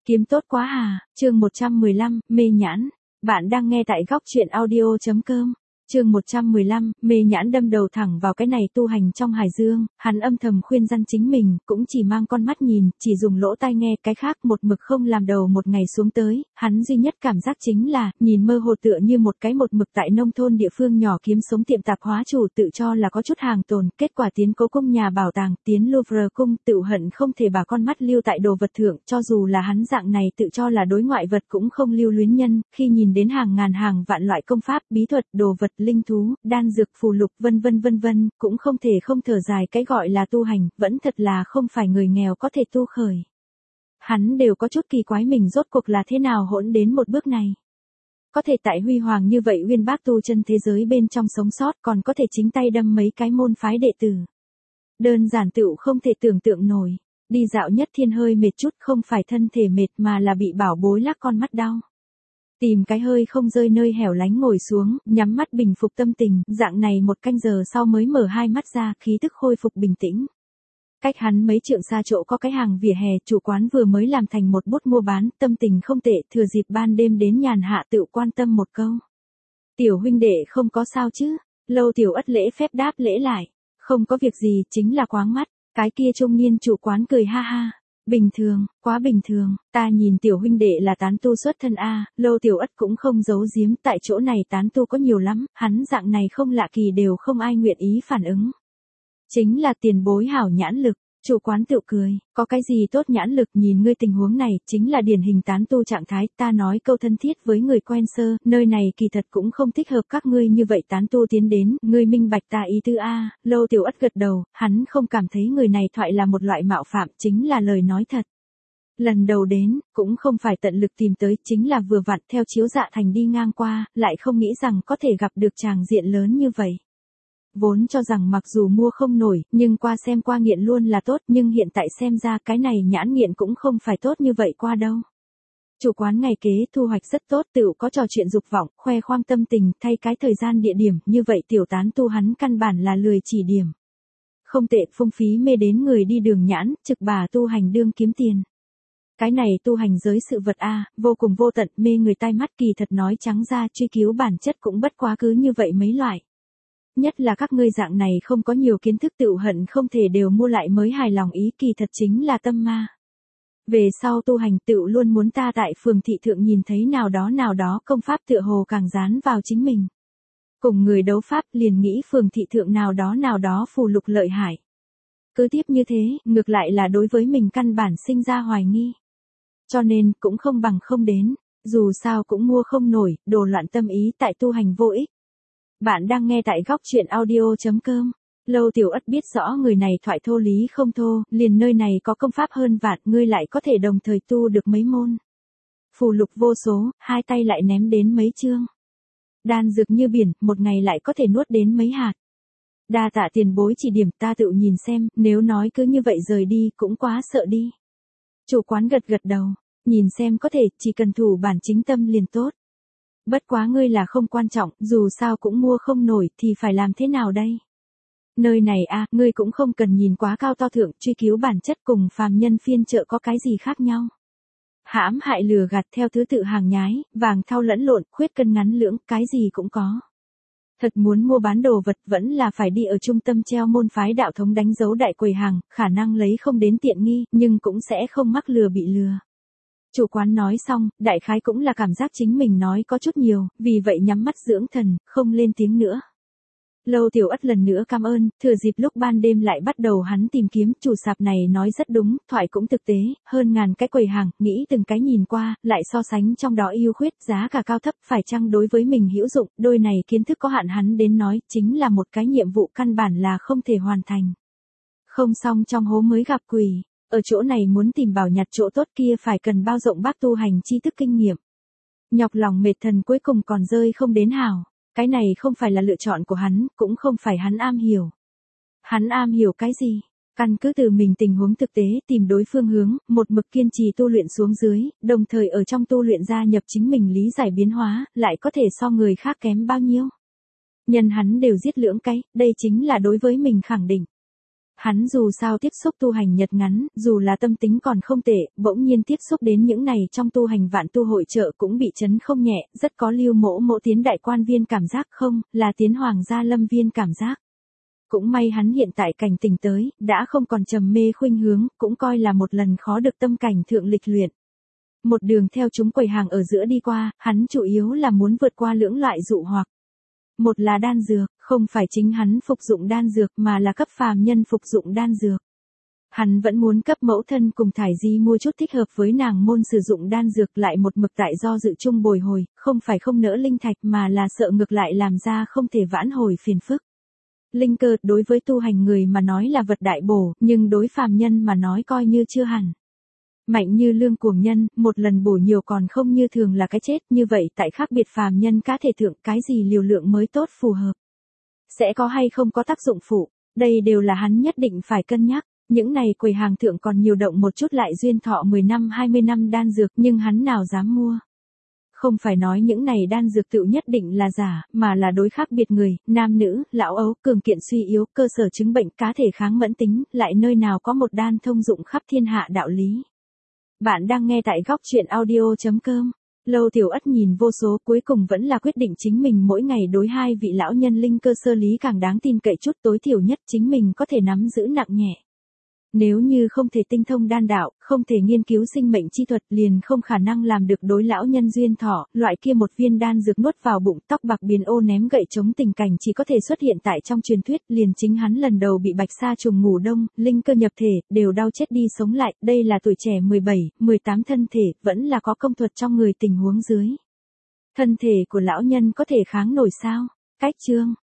Kiếm tốt quá à, chương 115, mê nhãn. Bạn đang nghe tại góc truyện audio.com. Chương 115, mê nhãn đâm đầu thẳng vào cái này tu hành trong Hải Dương, hắn âm thầm khuyên răn chính mình, cũng chỉ mang con mắt nhìn, chỉ dùng lỗ tai nghe, cái khác một mực không làm đầu một ngày xuống tới, hắn duy nhất cảm giác chính là, nhìn mơ hồ tựa như một mực tại nông thôn địa phương nhỏ kiếm sống tiệm tạp hóa chủ tự cho là có chút hàng tồn, kết quả tiến cố cung nhà bảo tàng, tiến Louvre cung, tự hận không thể bà con mắt lưu tại đồ vật thượng, cho dù là hắn dạng này tự cho là đối ngoại vật cũng không lưu luyến nhân, khi nhìn đến hàng ngàn hàng vạn loại công pháp, bí thuật, đồ vật, linh thú, đan dược, phù lục vân vân, cũng không thể không thở dài cái gọi là tu hành, vẫn thật là không phải người nghèo có thể tu khởi. Hắn đều có chút kỳ quái mình rốt cuộc là thế nào hỗn đến một bước này. Có thể tại huy hoàng như vậy uyên bác tu chân thế giới bên trong sống sót, còn có thể chính tay đâm mấy cái môn phái đệ tử. Đơn giản tựu không thể tưởng tượng nổi. Đi dạo nhất thiên hơi mệt chút, không phải thân thể mệt mà là bị bảo bối lắc con mắt đau. Tìm cái hơi không rơi nơi hẻo lánh ngồi xuống, nhắm mắt bình phục tâm tình, dạng này một canh giờ sau mới mở hai mắt ra, khí tức khôi phục bình tĩnh. Cách hắn mấy trượng xa chỗ có cái hàng vỉa hè, chủ quán vừa mới làm thành một bút mua bán, tâm tình không tệ, thừa dịp ban đêm đến nhàn hạ tự quan tâm một câu. Tiểu huynh đệ không có sao chứ? Lâu Tiểu Ất lễ phép đáp lễ lại. Không có việc gì, chính là quáng mắt. Cái kia trung niên chủ quán cười ha ha. Bình thường, quá bình thường, ta nhìn tiểu huynh đệ là tán tu xuất thân a, Lâu Tiểu Ất cũng không giấu giếm, tại chỗ này tán tu có nhiều lắm, hắn dạng này không lạ kỳ đều không ai nguyện ý phản ứng. Chính là tiền bối hảo nhãn lực, chủ quán tự cười, có cái gì tốt nhãn lực, nhìn ngươi tình huống này, chính là điển hình tán tu trạng thái, ta nói câu thân thiết với người quen sơ, nơi này kỳ thật cũng không thích hợp các ngươi như vậy tán tu tiến đến, ngươi minh bạch ta ý tư a. Lâu Tiểu Ất gật đầu, hắn không cảm thấy người này thoại là một loại mạo phạm, chính là lời nói thật. Lần đầu đến, cũng không phải tận lực tìm tới, chính là vừa vặn theo chiếu dạ thành đi ngang qua, lại không nghĩ rằng có thể gặp được tràng diện lớn như vậy. Vốn cho rằng mặc dù mua không nổi, nhưng qua xem qua nghiện luôn là tốt, nhưng hiện tại xem ra cái này nhãn nghiện cũng không phải tốt như vậy qua đâu. Chủ quán ngày kế thu hoạch rất tốt, tựu có trò chuyện dục vọng, khoe khoang tâm tình, thay cái thời gian địa điểm, như vậy tiểu tán tu hắn căn bản là lười chỉ điểm. Không tệ, phung phí mê đến người đi đường nhãn, trực bà tu hành đương kiếm tiền. Cái này tu hành giới sự vật a, vô cùng vô tận, mê người tai mắt, kỳ thật nói trắng ra truy cứu bản chất cũng bất quá cứ như vậy mấy loại. Nhất là các ngươi dạng này không có nhiều kiến thức tựu hận không thể đều mua lại mới hài lòng ý, kỳ thật chính là tâm ma. Về sau tu hành tựu luôn muốn ta tại phường thị thượng nhìn thấy nào đó công pháp tựa hồ càng dán vào chính mình. Cùng người đấu pháp liền nghĩ phường thị thượng nào đó phù lục lợi hại. Cứ tiếp như thế, ngược lại là đối với mình căn bản sinh ra hoài nghi. Cho nên cũng không bằng không đến, dù sao cũng mua không nổi, đồ loạn tâm ý tại tu hành vô ích. Bạn đang nghe tại góc truyện audio.com. Lâu Tiểu Ất biết rõ người này thoại thô lý không thô, liền nơi này có công pháp hơn vạn, ngươi lại có thể đồng thời tu được mấy môn. Phù lục vô số, hai tay lại ném đến mấy chương. Đan dược như biển, một ngày lại có thể nuốt đến mấy hạt. Đa tạ tiền bối chỉ điểm, ta tự nhìn xem, nếu nói cứ như vậy rời đi cũng quá sợ đi. Chủ quán gật đầu, nhìn xem có thể, chỉ cần thủ bản chính tâm liền tốt. Bất quá ngươi là không quan trọng, dù sao cũng mua không nổi thì phải làm thế nào đây? Nơi này a, ngươi cũng không cần nhìn quá cao to thượng, truy cứu bản chất cùng phàm nhân phiên chợ có cái gì khác nhau. Hãm hại lừa gạt theo thứ tự hàng nhái, vàng thau lẫn lộn, khuyết cân ngắn lưỡng, cái gì cũng có. Thật muốn mua bán đồ vật vẫn là phải đi ở trung tâm treo môn phái đạo thống đánh dấu đại quầy hàng, khả năng lấy không đến tiện nghi, nhưng cũng sẽ không mắc lừa bị lừa. Chủ quán nói xong, đại khái cũng là cảm giác chính mình nói có chút nhiều, vì vậy nhắm mắt dưỡng thần, không lên tiếng nữa. Lâu Tiểu Ất lần nữa cảm ơn, thừa dịp lúc ban đêm lại bắt đầu hắn tìm kiếm, chủ sạp này nói rất đúng, thoại cũng thực tế, hơn ngàn cái quầy hàng, nghĩ từng cái nhìn qua, lại so sánh trong đó ưu khuyết, giá cả cao thấp, phải chăng đối với mình hữu dụng, đôi này kiến thức có hạn hắn đến nói, chính là một cái nhiệm vụ căn bản là không thể hoàn thành. Không xong trong hố mới gặp quỷ. Ở chỗ này muốn tìm bảo nhặt chỗ tốt kia phải cần bao rộng bác tu hành tri thức kinh nghiệm. Nhọc lòng mệt thần cuối cùng còn rơi không đến hảo. Cái này không phải là lựa chọn của hắn, cũng không phải hắn am hiểu. Hắn am hiểu cái gì? Căn cứ từ mình tình huống thực tế tìm đối phương hướng, một mực kiên trì tu luyện xuống dưới, đồng thời ở trong tu luyện gia nhập chính mình lý giải biến hóa, lại có thể so người khác kém bao nhiêu. Nhân hắn đều giết lưỡng cái, đây chính là đối với mình khẳng định. Hắn dù sao tiếp xúc tu hành nhật ngắn, dù là tâm tính còn không tệ, bỗng nhiên tiếp xúc đến những này trong tu hành vạn tu hội trợ cũng bị chấn không nhẹ, rất có Lưu Mỗ Mỗ tiến đại quan viên cảm giác không, là tiến hoàng gia lâm viên cảm giác. Cũng may hắn hiện tại cảnh tỉnh tới, đã không còn trầm mê khuynh hướng, cũng coi là một lần khó được tâm cảnh thượng lịch luyện. Một đường theo chúng quầy hàng ở giữa đi qua, hắn chủ yếu là muốn vượt qua lưỡng loại dụ hoặc. Một là đan dược, không phải chính hắn phục dụng đan dược mà là cấp phàm nhân phục dụng đan dược. Hắn vẫn muốn cấp mẫu thân cùng Thải Di mua chút thích hợp với nàng môn sử dụng đan dược lại một mực tại do dự chung bồi hồi, không phải không nỡ linh thạch mà là sợ ngược lại làm ra không thể vãn hồi phiền phức. Linh cơ đối với tu hành người mà nói là vật đại bổ, nhưng đối phàm nhân mà nói coi như chưa hẳn. Mạnh như lương cuồng nhân, một lần bổ nhiều còn không như thường là cái chết, như vậy tại khác biệt phàm nhân cá thể thượng cái gì liều lượng mới tốt phù hợp. Sẽ có hay không có tác dụng phụ, đây đều là hắn nhất định phải cân nhắc. Những này quầy hàng thượng còn nhiều động một chút lại duyên thọ 10 năm 20 năm đan dược nhưng hắn nào dám mua. Không phải nói những này đan dược tự nhất định là giả, mà là đối khác biệt người, nam nữ, lão ấu, cường kiện suy yếu, cơ sở chứng bệnh cá thể kháng mẫn tính, lại nơi nào có một đan thông dụng khắp thiên hạ đạo lý. Bạn đang nghe tại góc truyện audio.com. Lâu Tiểu Ất nhìn vô số cuối cùng vẫn là quyết định chính mình mỗi ngày đối hai vị lão nhân linh cơ sơ lý càng đáng tin cậy chút, tối thiểu nhất chính mình có thể nắm giữ nặng nhẹ. Nếu như không thể tinh thông đan đạo, không thể nghiên cứu sinh mệnh chi thuật liền không khả năng làm được đối lão nhân duyên thọ, loại kia một viên đan dược nuốt vào bụng tóc bạc biến ô ném gậy chống tình cảnh chỉ có thể xuất hiện tại trong truyền thuyết, liền chính hắn lần đầu bị bạch sa trùng ngủ đông, linh cơ nhập thể, đều đau chết đi sống lại, đây là tuổi trẻ 17, 18 thân thể, vẫn là có công thuật trong người tình huống dưới. Thân thể của lão nhân có thể kháng nổi sao? Cách chương.